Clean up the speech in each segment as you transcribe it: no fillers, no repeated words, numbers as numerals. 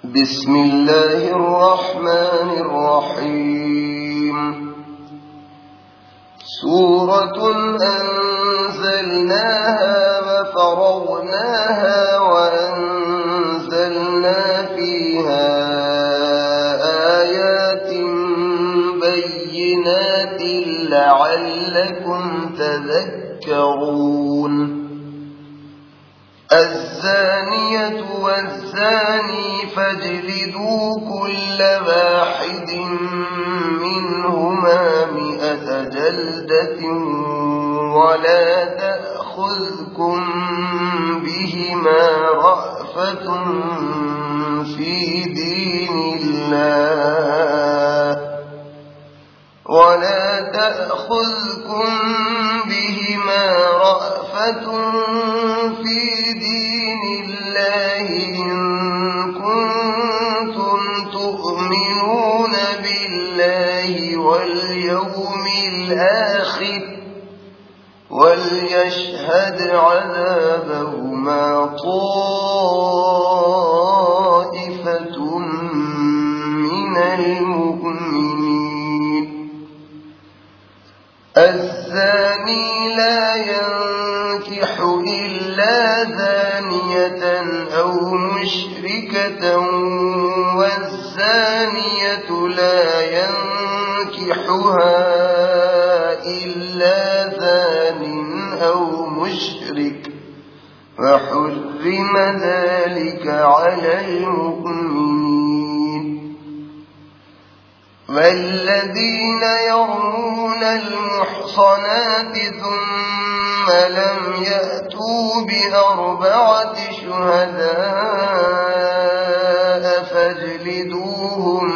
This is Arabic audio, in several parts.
بسم الله الرحمن الرحيم سورة أنزلناها وفرضناها وأنزلنا فيها آيات بينات لعلكم تذكرون الزانية والزاني فاجلدوا كل واحد منهما 100 جلدة ولا تأخذكم بهما رأفة في دين الله إن كنتم تؤمنون بالله واليوم الآخر وليشهد عذابهما طائفة من المؤمنين الزاني لا ينكح إلا زانية أو مشركة والزانية لا ينكحها إلا زان أو مشرك فحرم ذلك على المؤمنين والذين يرمون المحصنات ثم لم يأتوا بأربعة شهداء فاجلدوهم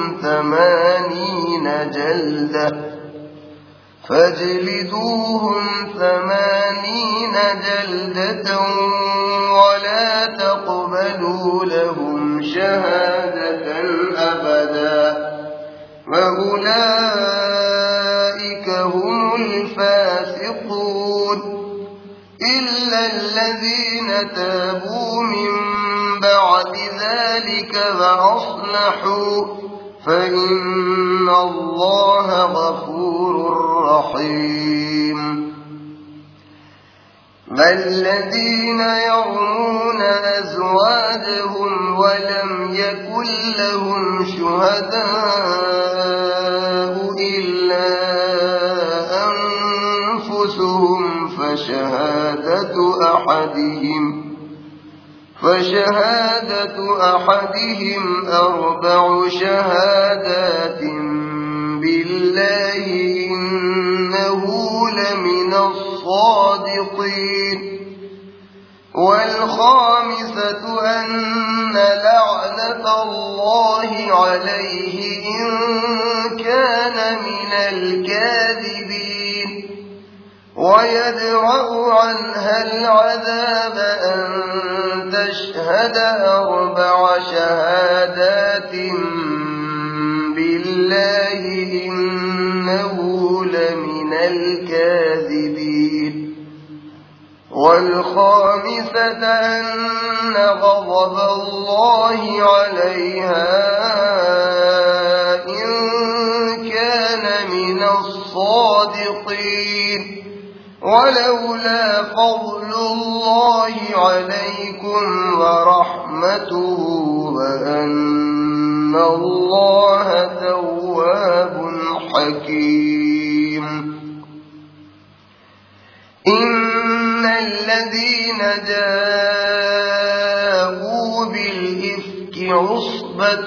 80 جلدة ولا تقبلوا لهم شهادة أبدا وأولئك هم الفاسقون إلا الذين تابوا من بعد ذلك وأصلحوا فإن الله غفور رحيم والذين يرمون أزواجهم ولم يكن لهم شهداء إلا أنفسهم فشهادة أحدهم 4 شهادات بالله إنه لمن الصادقين والخامسة أن لعنة الله عليه إن كان من الكاذبين ويدرأ عنها العذاب أن تشهد 4 شهادات بالله إنه لمن الكاذبين والخامسة أن غضب الله عليها إن كان من الصادقين ولولا فضل الله عليكم ورحمته وأن الله تواب حكيم إن الذين جاءوا بالإفك عصبة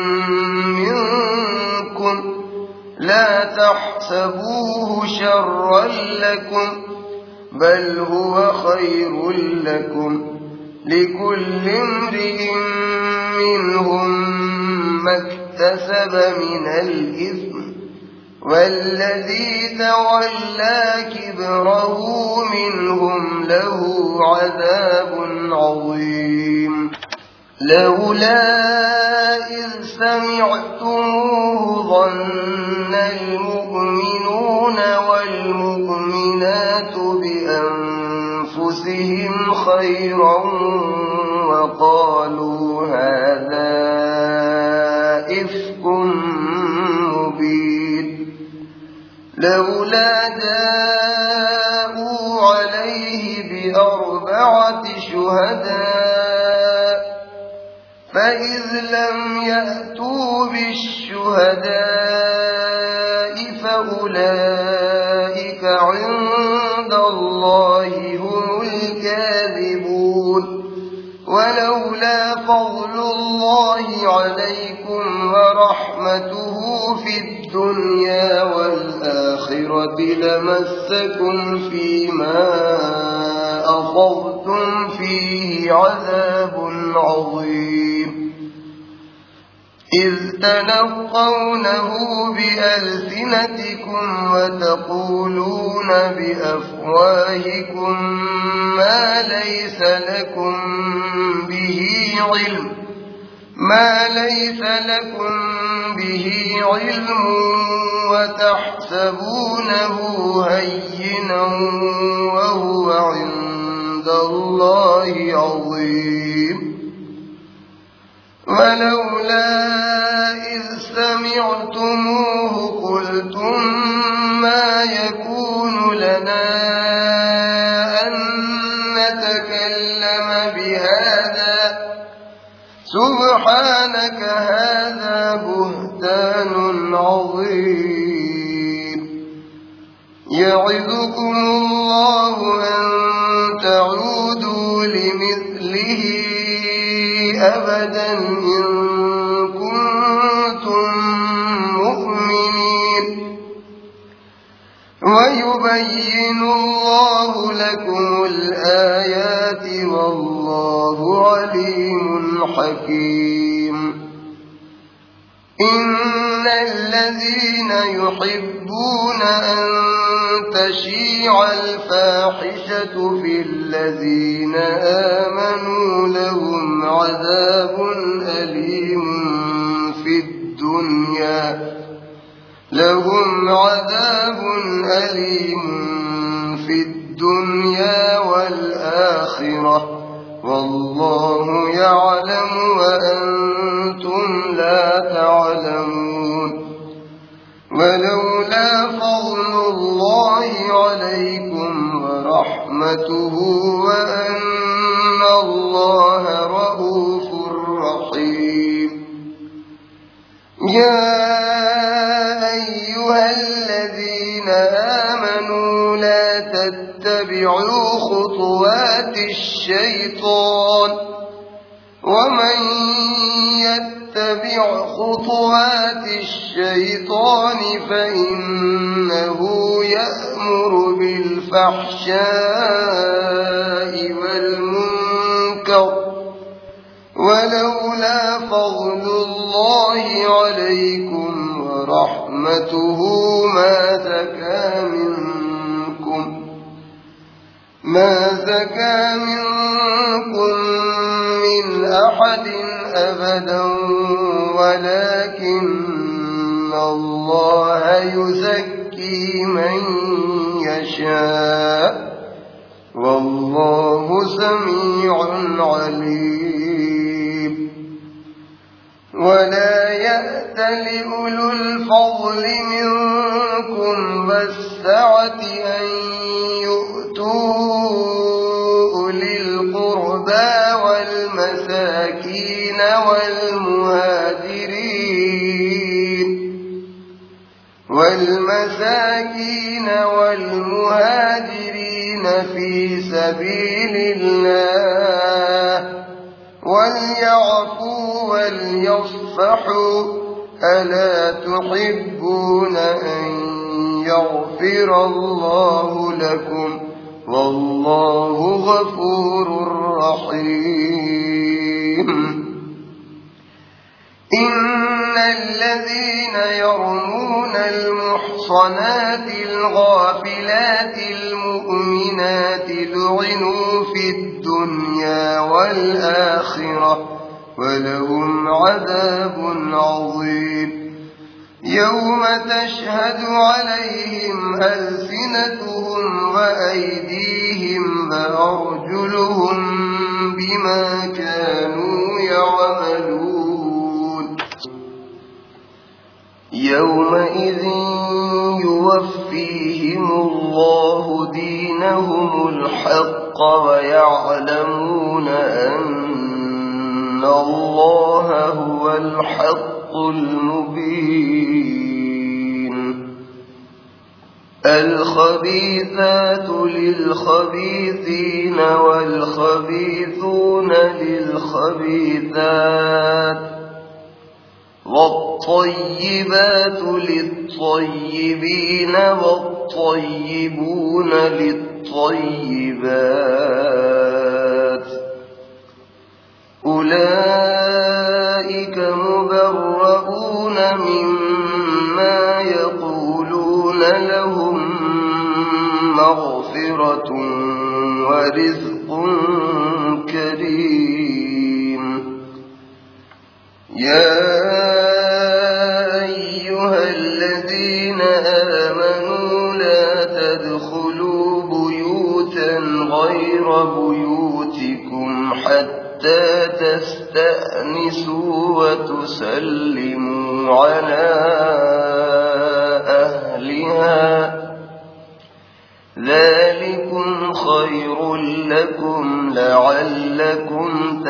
منكم لا تحسبوه شرا لكم بل هو خير لكم لكل امرئ منهم ما اكتسب من الإثم والذي تولى كبره منهم له عذاب عظيم لولا إذ سمعتموه ظن المؤمنون والمؤمنات بأنفسهم خيرا وقالوا هذا إفك مبين لولا جاءوا عليه ب4 شهداء فإذ لم يأتوا بالشهداء فأولئك عند الله هم الكاذبون ولولا فضل الله عليكم ورحمته في الدنيا والآخرة لمسكم فيما أخذتم فيه عذاب عظيم إذ تلقونه بألسنتكم وتقولون بأفواهكم ما ليس لكم به علم وتحسبونه هينا وهو عند الله عظيم ولولا إذ سمعتموه قلتم ما يكون لنا أن نتكلم بهذا سبحانك هذا بهتان عظيم يعظكم الله أن تعودوا لمثله أبدا إن كنتم مؤمنين ويبين الله لكم الآيات والله عليم حكيم إن الذين يحبون أن تشيع الفاحشة في الذين آمنوا لهم عذاب أليم في الدنيا والآخرة والله يعلم وأنتم لا تعلمون ولولا فضل الله عليكم ورحمته وأن الله رءوف رحيم يا أيها الذين آمنوا لا تتبعوا خطوات الشيطان ومن يتبع خطوات الشيطان فإنه يأمر بالفحشاء والمنكر ولولا فضل الله عليكم ورحمته ما زكى منكم من أحد أبدا ولكن الله يزكي من يشاء والله سميع عليم ولا يأت لأولو الفضل منكم والسعة أن يؤتوا أولي القربى والمساكين والمهاجرين في سبيل الله وليعفوا وليصفحوا ألا تحبون أن يغفر الله لكم والله غفور رحيم إن الذين يرمون المحصنات الغافلات المؤمنات لعنوا في الدنيا والآخرة ولهم عذاب عظيم يوم تشهد عليهم ألسنتهم وأيديهم وأرجلهم بما كانوا يعملون يومئذ يوفيهم الله دينهم الحق ويعلمون أن الله هو الحق المبين الخبيثات للخبيثين والخبيثون للخبيثات والطيبات للطيبين والطيبون للطيبات أولئك مبرؤون مما يقولون لهم مغفرة ورزق كريم يا أيها الذين آمنوا لا تدخلوا بيوتا غير بيوتكم حتى تستأنسوا وتسلموا على أهلها ذلكم خير لكم لعلكم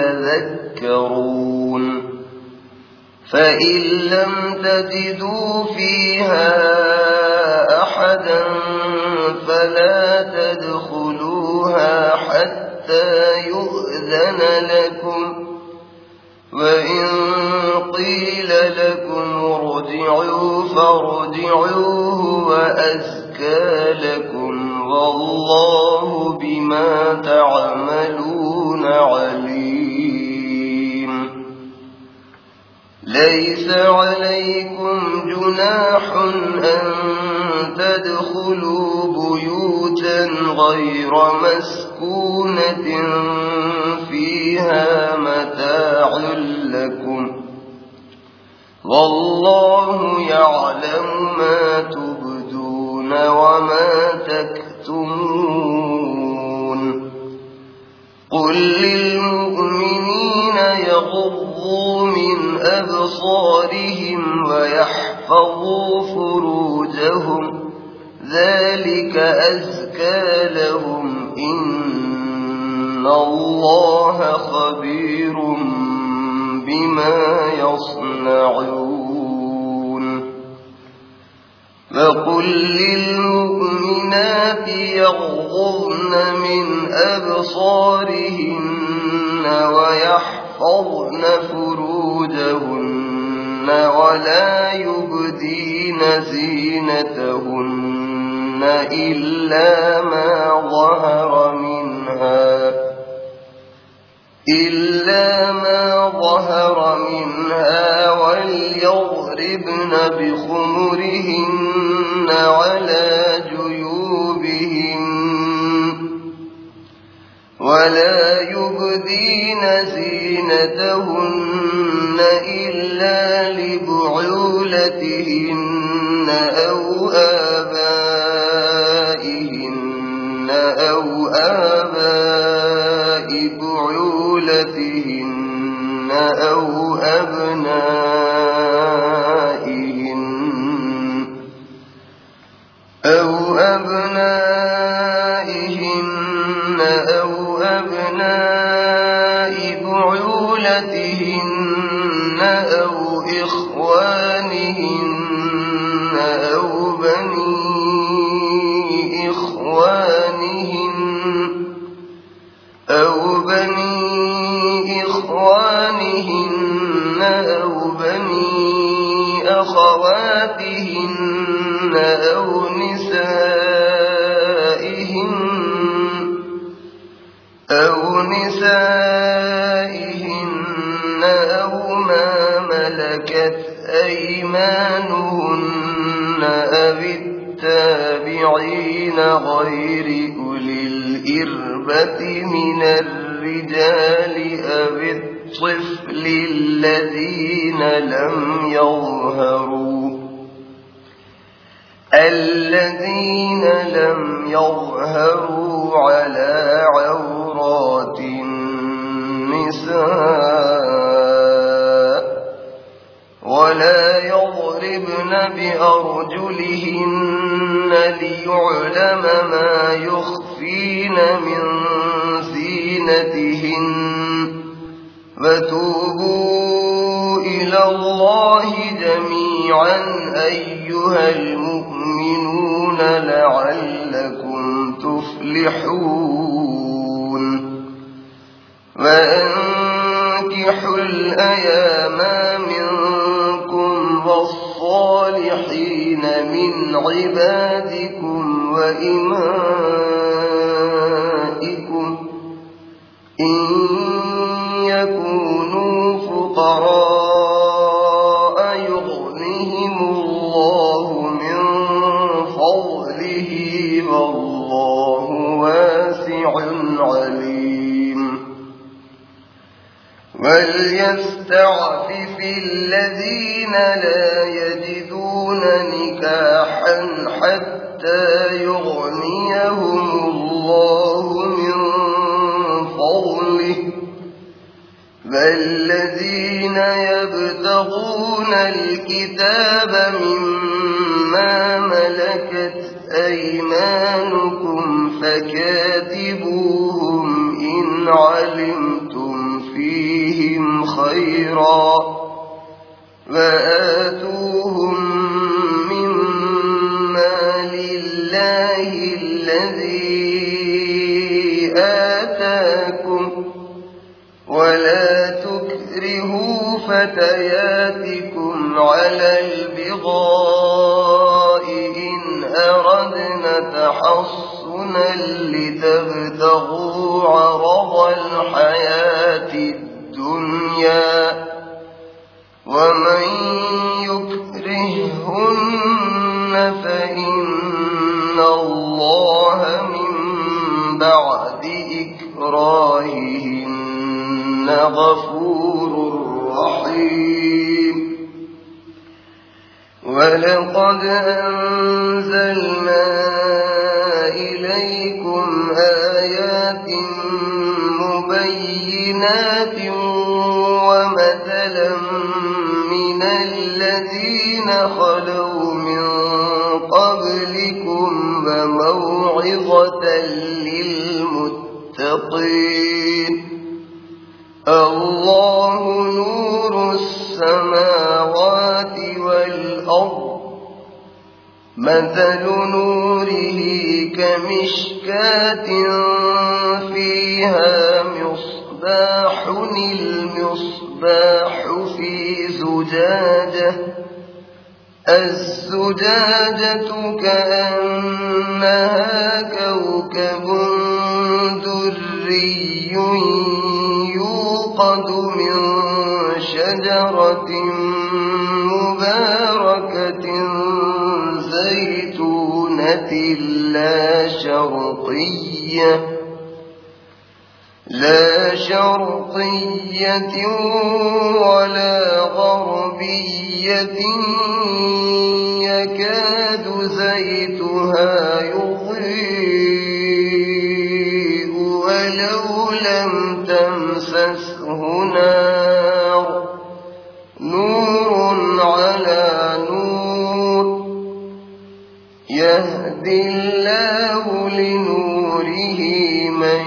تذكرون فإن لم تجدوا فيها أحدا فلا تدخلوها حتى يؤذن لكم وإن قيل لكم ارجعوا فارجعوا وأزكى لكم والله بما تعملون عليم ليس عليكم جناح أن تدخلوا بيوتا غير مسكونة فيها متاع لكم والله يعلم ما تبدون وما تكتمون قل للمؤمنين يغضوا من أبصارهم ويحفظوا فروجهم ذلك أزكى لهم إن الله خبير بما يصنعون وقل للمؤمنات يغضضن من أبصارهن ويحفظن فروجهن ولا يبدين زينتهن إلا ما ظهر منها وليضربن بخمرهن على جيوبهن ولا يبدين زينتهن إلا لبعولتهن أو آبائهن أو آباء بعولتهن أو أبنائهن أو أبناء بعولتهن أو إخوانهن أو بني إخوانهن أو بني أخواتهن أو نسائهن أو ما ملكت أيمانهن أو التابعين غير أولي الإربة من الرجال أو الطفل الذين لم يظهروا على عورات النساء ولا يضربن يضربن بأرجلهن ليعلم ما يخفين من زينتهن فتوبوا إلى الله جميعا أيها المؤمنون لعلكم تفلحون وأنكحوا الأيام منكم والصالحين من عبادكم وإمائكم إن يكونوا فقراء يغنهم الله من فضله والله واسع عليم وليستعفف الذين لا يجدون نكاحا حتى يغنيهم الله من فضله والذين يبتغون الكتاب مما ملكت أيمانكم فكاتبوهم إن علمتم فيهم خيرا وآتوهم مما لله الذي آتاكم ولا تكرهوا فتياتكم على البغاء إن أردنا تحصنا لتبتغوا عرض الحياة الدنيا ومن يكرههن فإن الله من بعد إكراههن غفور رحيم ولقد أنزلنا إليكم آيات مبينات ومثلا من الذين خلوا من قبلكم وموعظة للمتقين الله نور السماوات والأرض مثل نوره كمشكاة فيها مصباح المصباح في زجاجة الزجاجة كأنها كوكب دري يوقد من شجرة مباركة زيتونة لا شرقية ولا غربية يكاد زيتها يضيء ولو لم تمسسه نار نور على نور يهدي الله لنوره من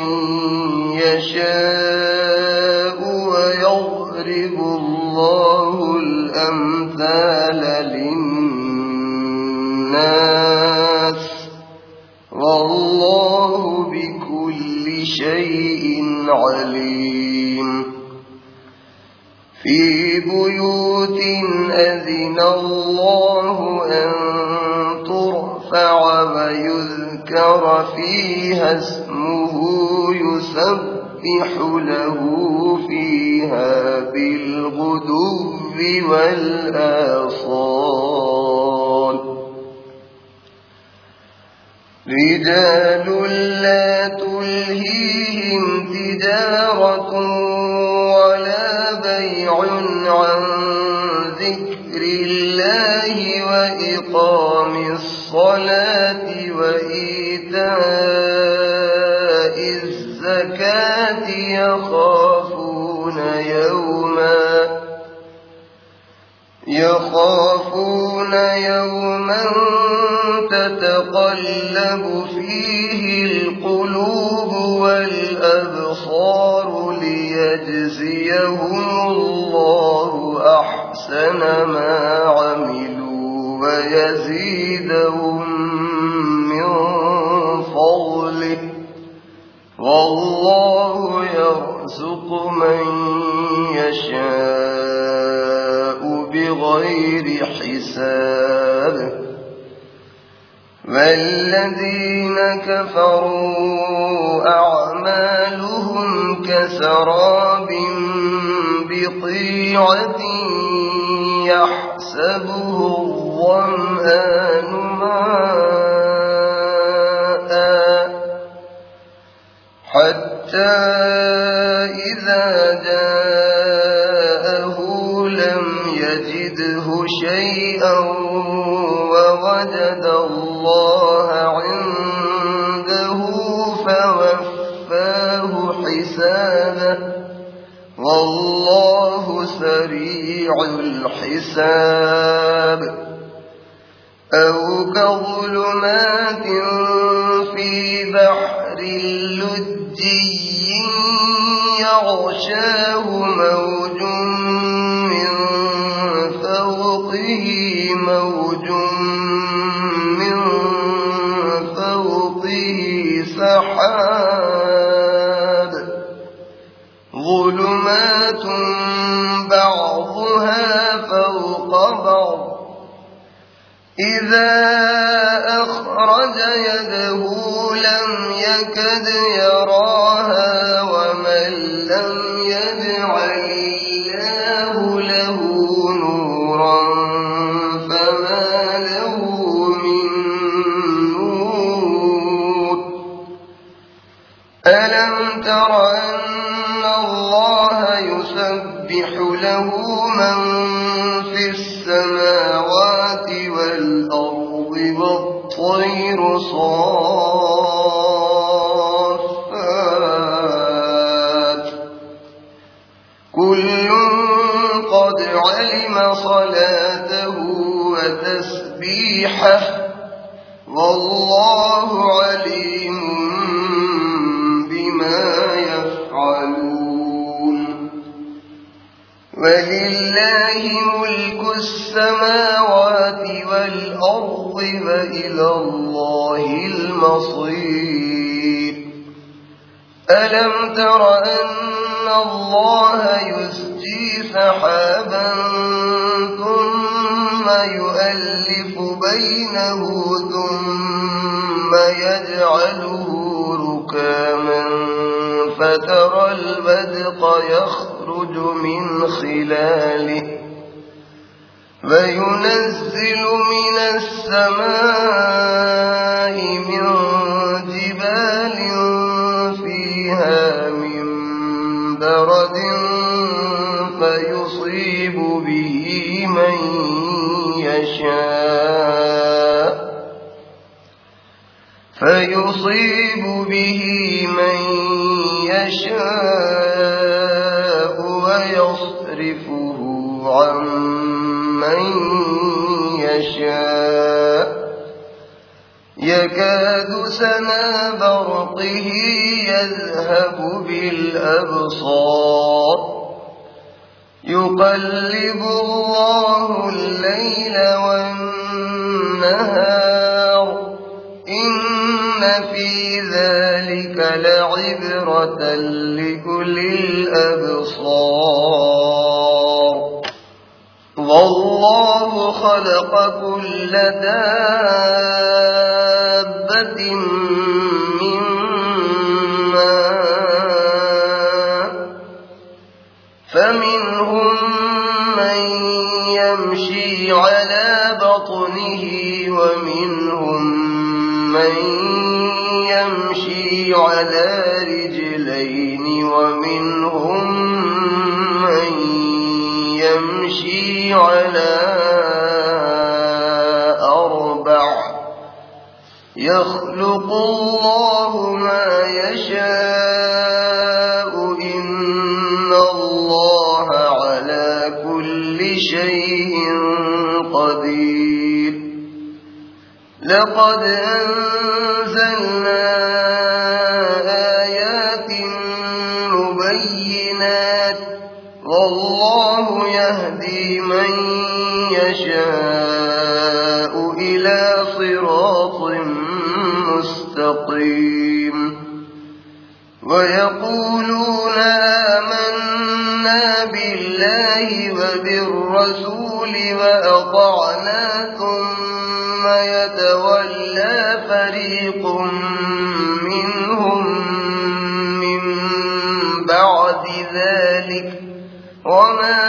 يشاء ويضرب الله الأمثال للناس والله بكل شيء عليم في بيوت أذن الله أن ترفع ويذكر فيها اسمه يسبح له فيها بالغدو والآصال رجال لا تلهيهم تجارة ولا بيع عن ذكر الله وإقام الصلاة وإيتاء الزكاة يخافون يوما تتقلب فيه القلوب والأبصار ليجزيهم الله أحسن ما عملوا ويزيدهم من فضله والله يرزق من يشاء بغير حساب والذين كفروا أعمالهم كسراب بقيعة يحسبه الظمآن ماء حتى إذا جاءه لم يجده شيئا ووجد الله عنده فوفاه حسابه والله سريع الحساب أو كظلمات في بحر لجي يغشاه موج من فوقه موج من فوقه سحاب ظلمات بعضها فوق بعض إذا أخرج يده لم يكد يراها ومن لم يجعل الله له نورا فما له من نور ألم تر أن الله يسبح له من في السماوات والأرض والطير صافات كل قد علم صلاته وتسبيحه والله عليم بما يفعلون ولله ملك السماوات والأرض وإلى الله المصير ألم تر أن الله يزجي سحابا ثم يؤلف بينه ثم يجعله ركاما فترى البدق يخرج من خلاله وينزل من السماء من جبال فيها من برد فيصيب به من يشاء ويصرفه عن من يشاء يكاد سنا برقه يذهب بالأبصار يقلب الله الليل والنهار إن في ذلك لعبرة لأولي الأبصار والله خلق كل دابة من ماء فمنهم من يمشي على بطنه ومنهم من يمشي على رجلين ومنهم من يمشي على أربع يخلق الله ما يشاء إن الله على كل شيء قدير لقد أنزلنا آيات مبينات والله يهدي من يشاء إلى صراط مستقيم ويقولون آمنا بالله وبالرسول وأطعنا ثم يتولى فريق منهم من بعد ذلك وما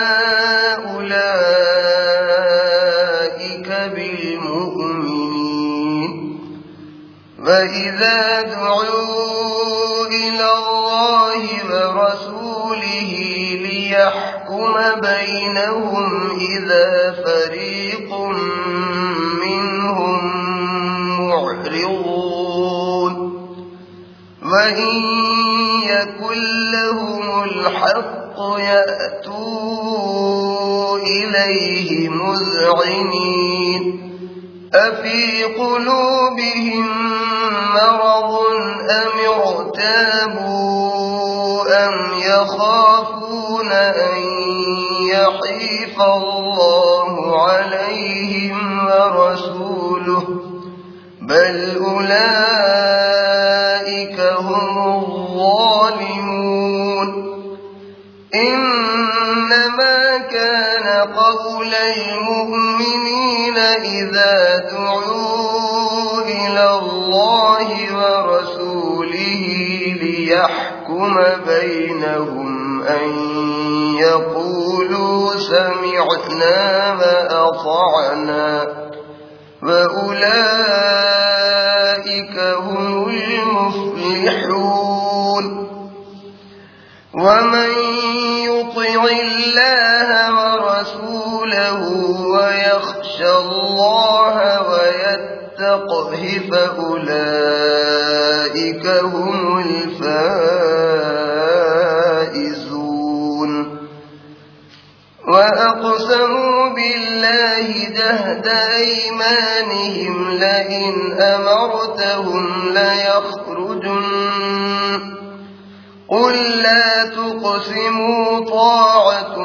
أولئك بالمؤمنين وإذا دعوا إلى الله ورسوله ليحكم بينهم إذا فريق منهم معرضون وإن يكن لهم الحق يأتوا إليه مذعنين أفي قلوبهم مرض أم ارتابوا أم يخافون أن يحيف الله عليهم ورسوله بل أولئك هم الظالمون إنما كان قول المؤمنين إذا دعوا إلى الله ورسوله ليحكم بينهم أن يقولوا سمعنا وأطعنا وأولئك هم المفلحون ومن يطع الله ورسوله ويخشى الله ويتقه فأولئك هم الفائزون وأقسموا بالله جهد أيمانهم لئن أمرتهم ليخرجن قل لا تقسموا طاعة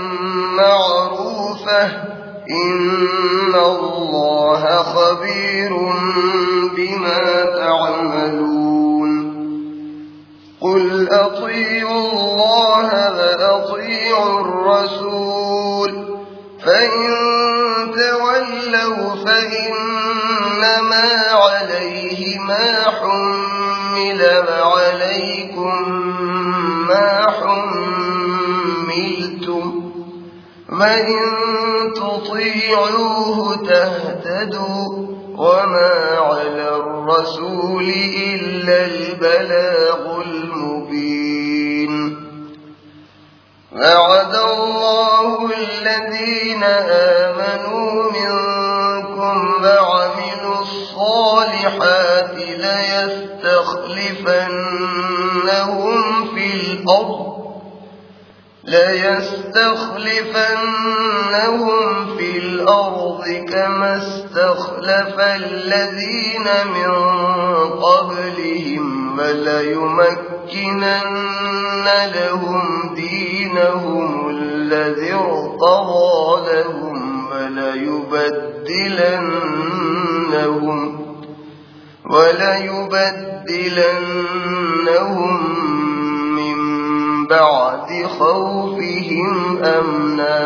معروفة إن الله خبير بما تعملون قل أطيعوا الله وأطيعوا الرسول فإن تولوا فإنما عليه ما حمل وعليكم ما حملتم وإن تطيعوه تهتدوا وما على الرسول إلا البلاغ المبين وعد الله الذين آمنوا منكم وعملوا الصالحات ليستخلفنهم في الأرض كما استخلف الذين من قبلهم وليمكنن لهم دينهم الذي ارتضى لهم وليبدلنهم من بعد خوفهم أمنا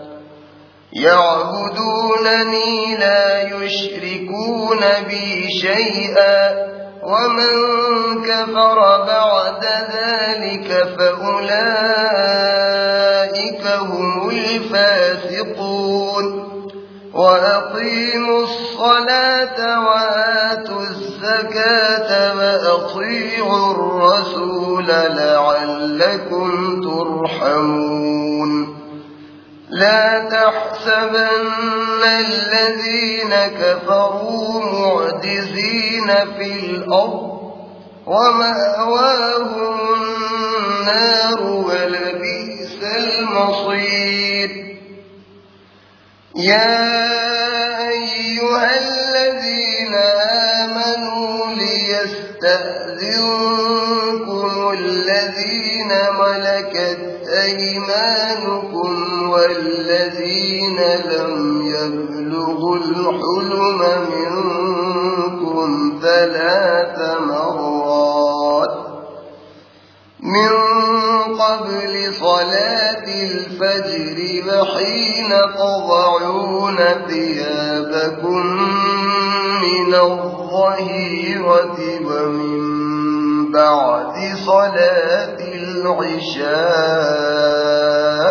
يعبدونني لا يشركون بي شيئا ومن كفر بعد ذلك فأولئك هم الفاسقون وأقيموا الصلاة وآتوا الزكاة وأطيعوا الرسول لعلكم ترحمون لا تحسبن الذين كفروا معجزين في الأرض ومأواهم النار ولبئس المصير يا أيها الذين آمنوا ليستأذنكم الذين ملكت أيمانكم والذين لم يبلغوا الحلم منكم 3 مرات من قبل صلاة الفجر وحين تضعون ثيابكم من الظهيرة ومن بعد صلاة العشاء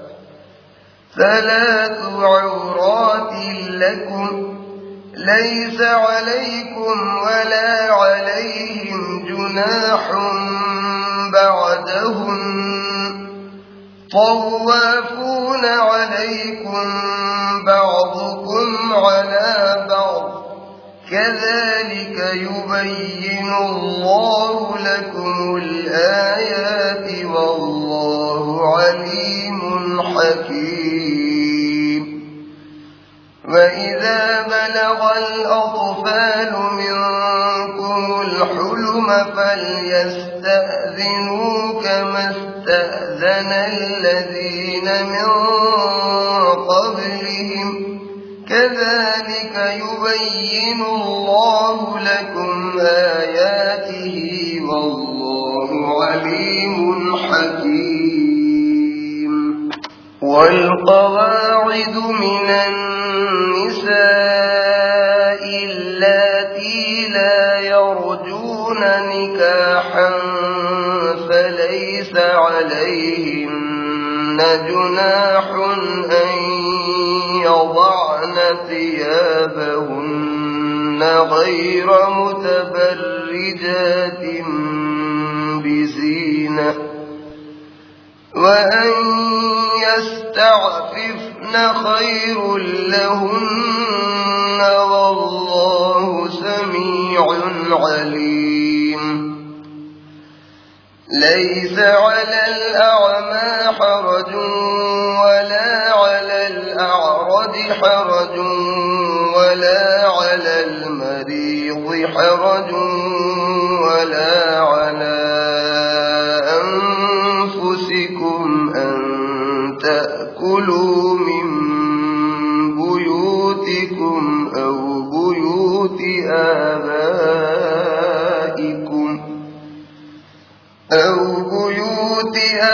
3 عورات لكم ليس عليكم ولا عليهم جناح بعدهم طوافون عليكم بعضكم على بعض كذلك يبين الله لكم الآيات والله عليم حكيم وإذا بلغ الأطفال منكم الحلم فليستأذنوا كما استأذن الذين من قبلهم كذلك يبين الله لكم آياته والله عليم حكيم والقواعد من النساء اللاتي لا يرجون نكاحا فليس عليهن جناح أن يضعن ثيابهن غير متبرجات بزينة وأن يستعففن خير لهن والله سميع عليم ليس على الأعمى حرج ولا على الأعرج حرج ولا على المريض حرج ولا على أنفسكم أن تأكلوا من بيوتكم أو بيوت آبائكم أو بيوت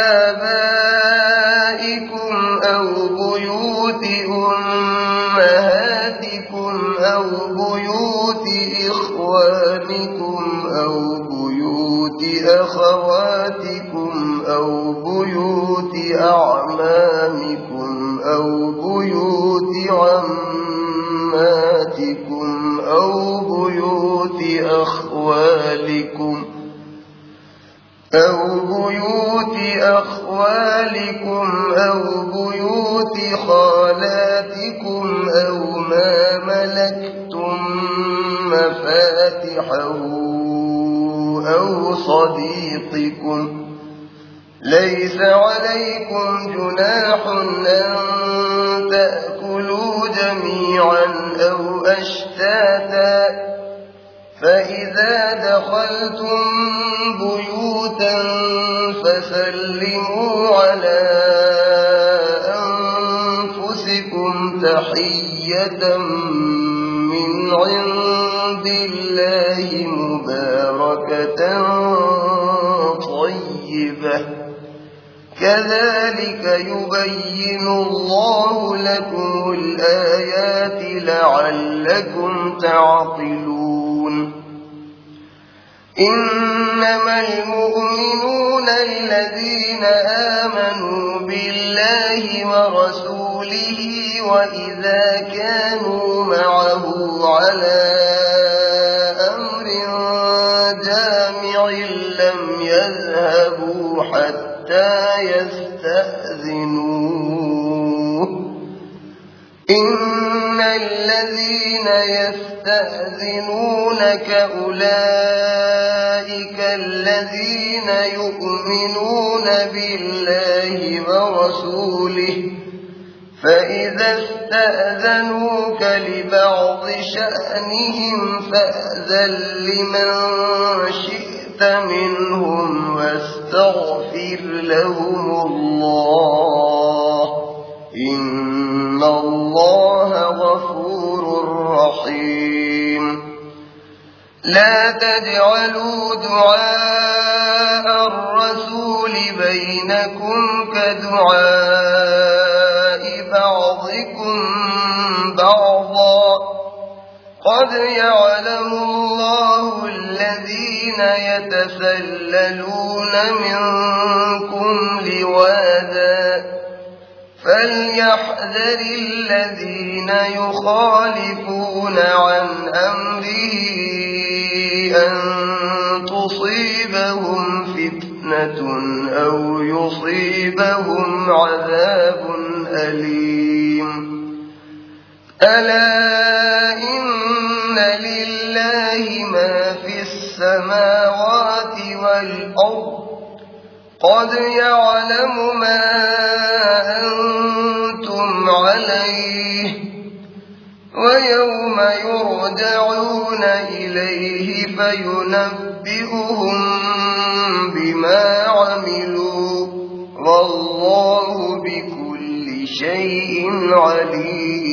أمهاتكم أو بيوت إخوانكم أو بيوت أخواتكم أو بيوت أعمامكم أو بيوت عماتكم أو بيوت أخوالكم أو بيوت خالاتكم أو ما ملكتم مفاتحه أو صديقكم ليس عليكم جناح أن تأكلوا جميعا أو أشتاتا فإذا دخلتم بيوتا فسلموا على أنفسكم تحية من عند الله مباركة طيبة كذلك يبين الله لكم الآيات لعلكم تعقلون إنما المؤمنون الذين آمنوا بالله ورسوله وإذا كانوا معه على أمر جامع لم يذهبوا حتى يستأذنوه إن الذين يستأذنونك أولئك الذين يؤمنون بالله ورسوله فإذا استأذنوك لبعض شأنهم فأذن لمن شئت منهم واستغفر لهم الله إن الله غفور رحيم لا تجعلوا دعاء الرسول بينكم كدعاء بعضكم بعضا قد يعلم الله الذين يتسللون منكم لواذا فليحذر الذين يخالفون عن أمره أن تصيبهم فتنة أو يصيبهم عذاب أليم ألا إن لله ما في السماوات والأرض قد يعلم ما أنتم عليه ويوم يرجعون إليه فينبئهم بما عملوا والله بكل شيء عليم